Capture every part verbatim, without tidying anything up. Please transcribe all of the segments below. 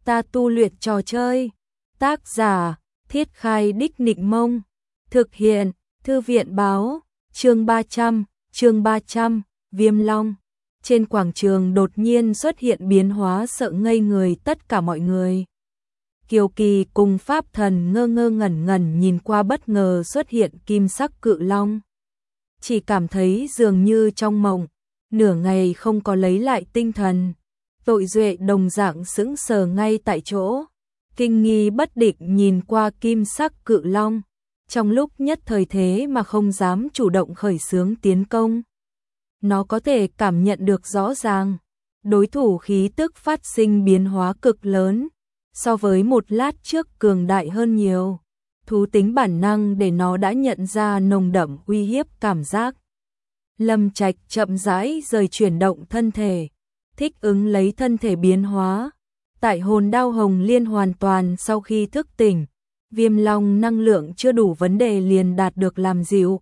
Ta tu luyện trò chơi. Tác giả: Thiết Khai Đích Nịnh Mông. Thực hiện: Thư viện báo. Chương ba trăm, chương ba trăm, Viêm Long. Trên quảng trường đột nhiên xuất hiện biến hóa sợ ngây người tất cả mọi người. Kiều Kỳ cùng Pháp Thần ngơ ngơ ngẩn ngẩn nhìn qua bất ngờ xuất hiện kim sắc cự long. Chỉ cảm thấy dường như trong mộng, nửa ngày không có lấy lại tinh thần. Tội Duệ đồng dạng sững sờ ngay tại chỗ, kinh nghi bất định nhìn qua kim sắc cự long, trong lúc nhất thời thế mà không dám chủ động khởi xướng tiến công. Nó có thể cảm nhận được rõ ràng, đối thủ khí tức phát sinh biến hóa cực lớn, so với một lát trước cường đại hơn nhiều. Thú tính bản năng để nó đã nhận ra nồng đậm uy hiếp cảm giác. Lâm Trạch chậm rãi rời chuyển động thân thể, thích ứng lấy thân thể biến hóa. Tại hồn đao hồng liên hoàn toàn sau khi thức tỉnh, Viêm Long năng lượng chưa đủ vấn đề liền đạt được làm dịu.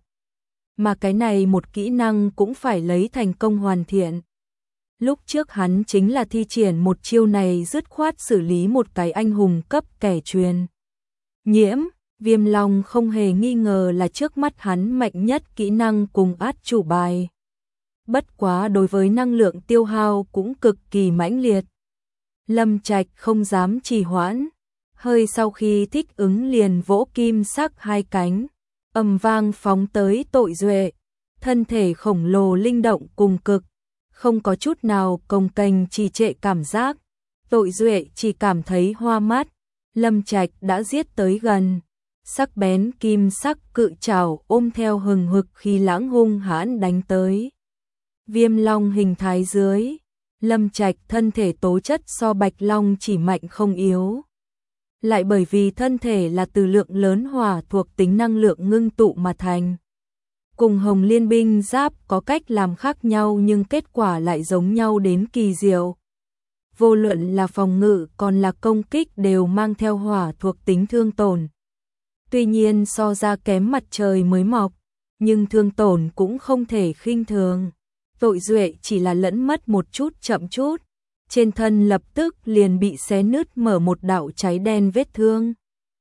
Mà cái này một kỹ năng cũng phải lấy thành công hoàn thiện. Lúc trước hắn chính là thi triển một chiêu này dứt khoát xử lý một cái anh hùng cấp kẻ truyền nhiễm. Viêm Long không hề nghi ngờ là trước mắt hắn mạnh nhất kỹ năng cùng át chủ bài. Bất quá đối với năng lượng tiêu hao cũng cực kỳ mãnh liệt. Lâm Trạch không dám trì hoãn, hơi sau khi thích ứng liền vỗ kim sắc hai cánh, ầm vang phóng tới Tội Duệ. Thân thể khổng lồ linh động cùng cực, không có chút nào cồng kềnh trì trệ cảm giác. Tội Duệ chỉ cảm thấy hoa mắt. Lâm Trạch đã giết tới gần, sắc bén kim sắc cự trảo ôm theo hừng hực khí lãng hung hãn đánh tới. Viêm Long hình thái dưới, Lâm Trạch thân thể tố chất so Bạch Long chỉ mạnh không yếu. Lại bởi vì thân thể là từ lượng lớn hỏa thuộc tính năng lượng ngưng tụ mà thành. Cùng Hồng Liên binh giáp có cách làm khác nhau nhưng kết quả lại giống nhau đến kỳ diệu. Vô luận là phòng ngự còn là công kích đều mang theo hỏa thuộc tính thương tổn. Tuy nhiên so ra kém mặt trời mới mọc, nhưng thương tổn cũng không thể khinh thường. Tội Duệ chỉ là lẫn mất một chút chậm chút, trên thân lập tức liền bị xé nứt mở một đạo cháy đen vết thương.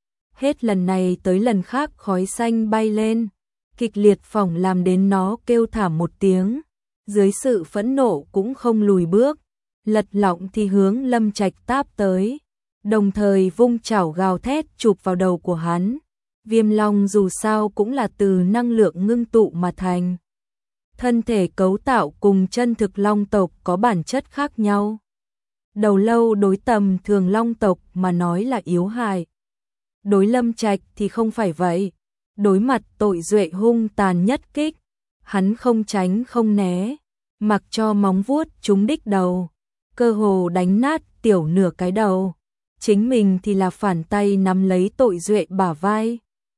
Hết lần này tới lần khác khói xanh bay lên, kịch liệt phỏng làm đến nó kêu thảm một tiếng, dưới sự phẫn nộ cũng không lùi bước, lật lọng thì hướng Lâm Trạch táp tới, đồng thời vung chảo gào thét chụp vào đầu của hắn. Viêm Long dù sao cũng là từ năng lượng ngưng tụ mà thành. Thân thể cấu tạo cùng chân thực long tộc có bản chất khác nhau. Đầu lâu đối tầm thường long tộc mà nói là yếu hại. Đối Lâm Trạch thì không phải vậy. Đối mặt Tội Duệ hung tàn nhất kích, hắn không tránh không né, mặc cho móng vuốt trúng đích đầu, cơ hồ đánh nát tiểu nửa cái đầu. Chính mình thì là phản tay nắm lấy Tội Duệ bả vai,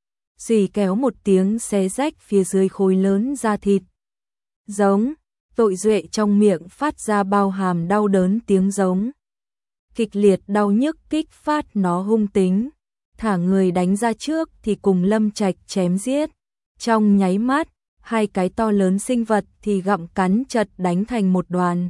xì kéo một tiếng xé rách phía dưới khối lớn da thịt. Giống, Tội Duệ trong miệng phát ra bao hàm đau đớn tiếng giống. Kịch liệt đau nhức kích phát nó hung tính, thả người đánh ra trước thì cùng Lâm Trạch chém giết. Trong nháy mắt, hai cái to lớn sinh vật thì gặm cắn chật đánh thành một đoàn.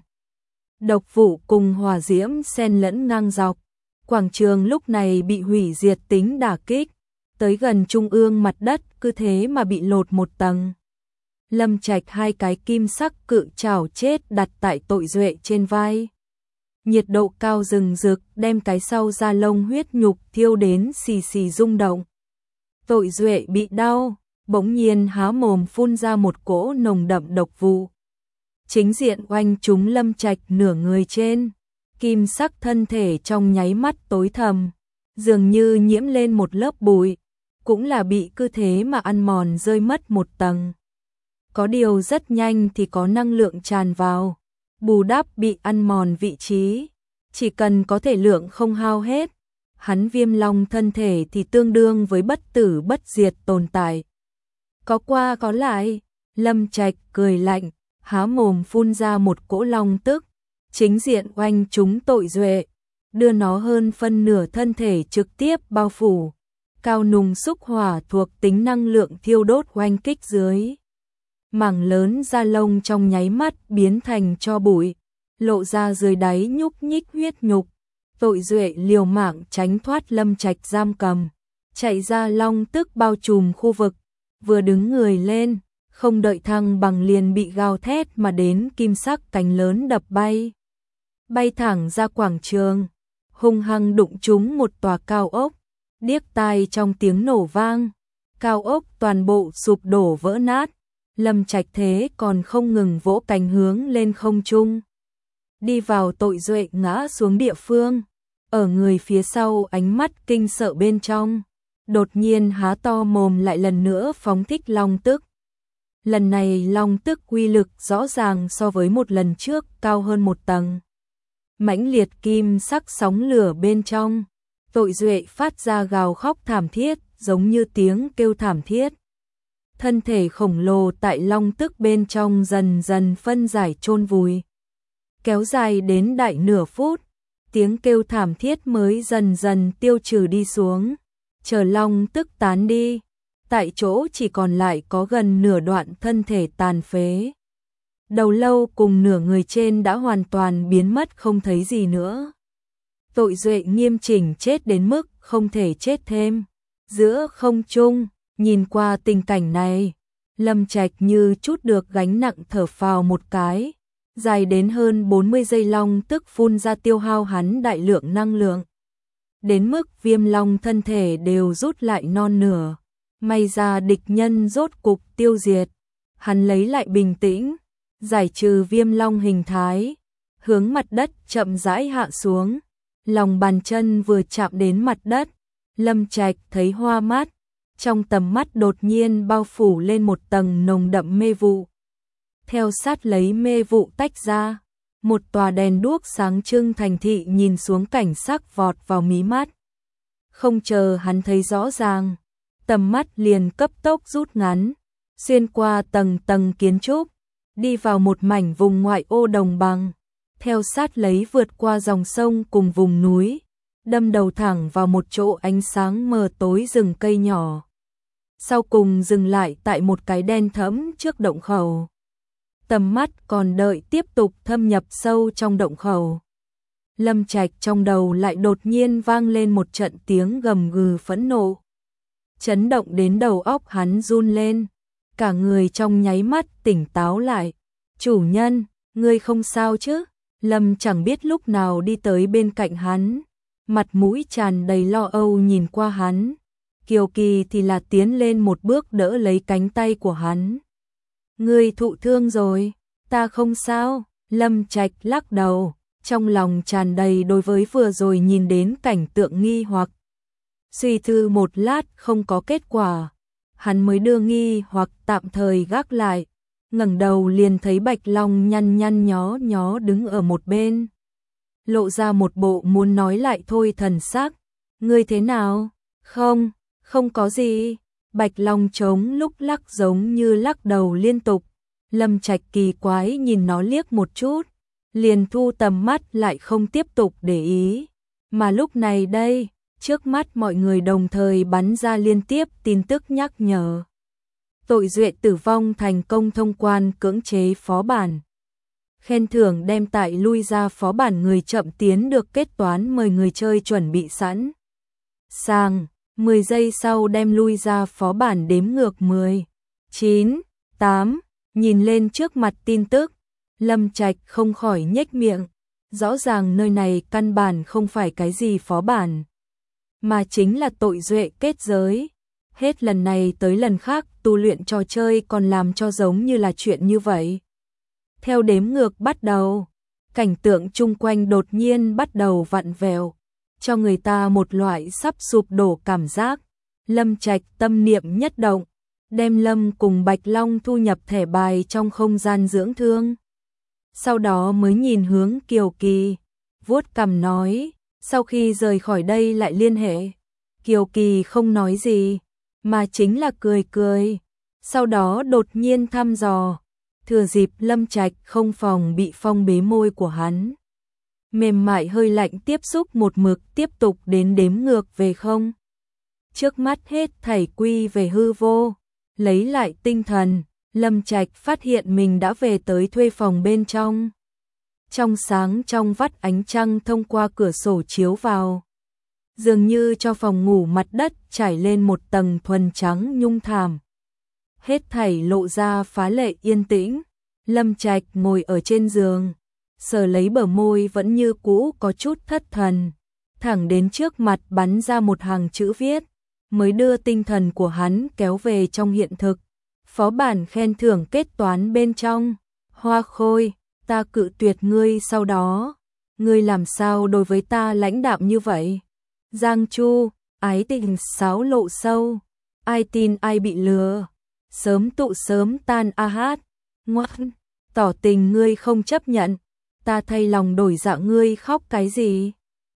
Độc vụ cùng hỏa diễm xen lẫn ngang dọc. Quảng trường lúc này bị hủy diệt tính đả kích, tới gần trung ương mặt đất cứ thế mà bị lột một tầng. Lâm Trạch hai cái kim sắc cự trảo chết đặt tại Tội Duệ trên vai. Nhiệt độ cao rừng rực đem cái sau da lông huyết nhục thiêu đến xì xì rung động. Tội Duệ bị đau, bỗng nhiên há mồm phun ra một cỗ nồng đậm độc vụ. Chính diện oanh trúng Lâm Trạch nửa người trên, kim sắc thân thể trong nháy mắt tối thầm, dường như nhiễm lên một lớp bụi, cũng là bị cứ thế mà ăn mòn rơi mất một tầng. Có điều rất nhanh thì có năng lượng tràn vào, bù đắp bị ăn mòn vị trí, chỉ cần có thể lượng không hao hết, hắn Viêm Long thân thể thì tương đương với bất tử bất diệt tồn tại. Có qua có lại, Lâm Trạch cười lạnh, há mồm phun ra một cỗ long tức, chính diện oanh trúng Tội Duệ, đưa nó hơn phân nửa thân thể trực tiếp bao phủ. Cao nùng xúc hỏa thuộc tính năng lượng thiêu đốt oanh kích dưới. Mảng lớn da lông trong nháy mắt biến thành tro bụi, lộ ra dưới đáy nhúc nhích huyết nhục. Tội Duệ liều mạng tránh thoát Lâm Trạch giam cầm, chạy ra long tức bao trùm khu vực, vừa đứng người lên, không đợi thăng bằng liền bị gào thét mà đến kim sắc cánh lớn đập bay. Bay thẳng ra quảng trường, hung hăng đụng trúng một tòa cao ốc, điếc tai trong tiếng nổ vang, cao ốc toàn bộ sụp đổ vỡ nát. Lâm Trạch thế còn không ngừng vỗ cánh hướng lên không trung. Đi vào Tội Duệ ngã xuống địa phương, ở người phía sau ánh mắt kinh sợ bên trong, đột nhiên há to mồm lại lần nữa phóng thích long tức. Lần này long tức uy lực rõ ràng so với một lần trước cao hơn một tầng. Mãnh liệt kim sắc sóng lửa bên trong, Tội Duệ phát ra gào khóc thảm thiết, giống như tiếng kêu thảm thiết. Thân thể khổng lồ tại long tức bên trong dần dần phân giải chôn vùi. Kéo dài đến đại nửa phút, tiếng kêu thảm thiết mới dần dần tiêu trừ đi xuống. Chờ long tức tán đi, tại chỗ chỉ còn lại có gần nửa đoạn thân thể tàn phế. Đầu lâu cùng nửa người trên đã hoàn toàn biến mất không thấy gì nữa. Tội Duệ nghiêm chỉnh chết đến mức không thể chết thêm. Giữa không trung, nhìn qua tình cảnh này, Lâm Trạch như chút được gánh nặng thở phào một cái, dài đến hơn bốn mươi giây long tức phun ra tiêu hao hắn đại lượng năng lượng. Đến mức Viêm Long thân thể đều rút lại non nửa, may ra địch nhân rốt cục tiêu diệt. Hắn lấy lại bình tĩnh, giải trừ Viêm Long hình thái, hướng mặt đất chậm rãi hạ xuống. Lòng bàn chân vừa chạm đến mặt đất, Lâm Trạch thấy hoa mắt, trong tầm mắt đột nhiên bao phủ lên một tầng nồng đậm mê vụ. Theo sát lấy mê vụ tách ra, một tòa đèn đuốc sáng trưng thành thị nhìn xuống cảnh sắc vọt vào mí mắt. Không chờ hắn thấy rõ ràng, tầm mắt liền cấp tốc rút ngắn, xuyên qua tầng tầng kiến trúc, đi vào một mảnh vùng ngoại ô đồng bằng, theo sát lấy vượt qua dòng sông cùng vùng núi, đâm đầu thẳng vào một chỗ ánh sáng mờ tối rừng cây nhỏ. Sau cùng dừng lại tại một cái đen thẫm trước động khẩu. Tầm mắt còn đợi tiếp tục thâm nhập sâu trong động khẩu. Lâm Trạch trong đầu lại đột nhiên vang lên một trận tiếng gầm gừ phẫn nộ. Chấn động đến đầu óc hắn run lên, cả người trong nháy mắt tỉnh táo lại. Chủ nhân, ngươi không sao chứ? Lâm chẳng biết lúc nào đi tới bên cạnh hắn, mặt mũi tràn đầy lo âu nhìn qua hắn. Kiều Kỳ thì là tiến lên một bước đỡ lấy cánh tay của hắn. Ngươi thụ thương rồi, ta không sao. Lâm Trạch lắc đầu, trong lòng tràn đầy đối với vừa rồi nhìn đến cảnh tượng nghi hoặc. Suy tư một lát không có kết quả, hắn mới đưa nghi hoặc tạm thời gác lại, ngẩng đầu liền thấy Bạch Long nhăn nhăn nhó nhó đứng ở một bên, lộ ra một bộ muốn nói lại thôi thần sắc. Ngươi thế nào? Không, không có gì. Bạch Long trống lúc lắc giống như lắc đầu liên tục. Lâm Trạch kỳ quái nhìn nó liếc một chút, liền thu tầm mắt lại không tiếp tục để ý. Mà lúc này đây, trước mắt mọi người đồng thời bắn ra liên tiếp tin tức nhắc nhở. Tội Duệ tử vong thành công thông quan cưỡng chế phó bản. Khen thưởng đem tại lui ra phó bản người chậm tiến được kết toán mời người chơi chuẩn bị sẵn. Sàng, mười giây sau đem lui ra phó bản đếm ngược mười, chín, tám, nhìn lên trước mặt tin tức, Lâm Trạch không khỏi nhếch miệng, rõ ràng nơi này căn bản không phải cái gì phó bản, mà chính là Tội Duệ kết giới. Hết lần này tới lần khác tu luyện trò chơi còn làm cho giống như là chuyện như vậy. Theo đếm ngược bắt đầu, cảnh tượng chung quanh đột nhiên bắt đầu vặn vẹo, cho người ta một loại sắp sụp đổ cảm giác. Lâm Trạch tâm niệm nhất động, đem Lâm cùng Bạch Long thu nhập thẻ bài trong không gian dưỡng thương. Sau đó mới nhìn hướng Kiều Kỳ, vuốt cằm nói, sau khi rời khỏi đây lại liên hệ. Kiều Kỳ không nói gì, mà chính là cười cười, sau đó đột nhiên thăm dò, thừa dịp Lâm Trạch không phòng bị phong bế môi của hắn. Mềm mại hơi lạnh tiếp xúc một mực tiếp tục đến đếm ngược về không. Trước mắt hết thảy quy về hư vô, lấy lại tinh thần, Lâm Trạch phát hiện mình đã về tới thuê phòng bên trong. trong sáng trong vắt ánh trăng thông qua cửa sổ chiếu vào. Dường như cho phòng ngủ mặt đất trải lên một tầng thuần trắng nhung thảm. Hết thảy lộ ra phá lệ yên tĩnh. Lâm Trạch ngồi ở trên giường, sờ lấy bờ môi vẫn như cũ có chút thất thần, thẳng đến trước mặt bắn ra một hàng chữ viết, mới đưa tinh thần của hắn kéo về trong hiện thực. Phó bản khen thưởng kết toán bên trong. Hoa Khôi, ta cự tuyệt ngươi sau đó. Ngươi làm sao đối với ta lãnh đạm như vậy? Giang Chu, ái tình sáo lộ sâu. Ai tin ai bị lừa. Sớm tụ sớm tan a hát. Ngoan, tỏ tình ngươi không chấp nhận. Ta thay lòng đổi dạ ngươi khóc cái gì?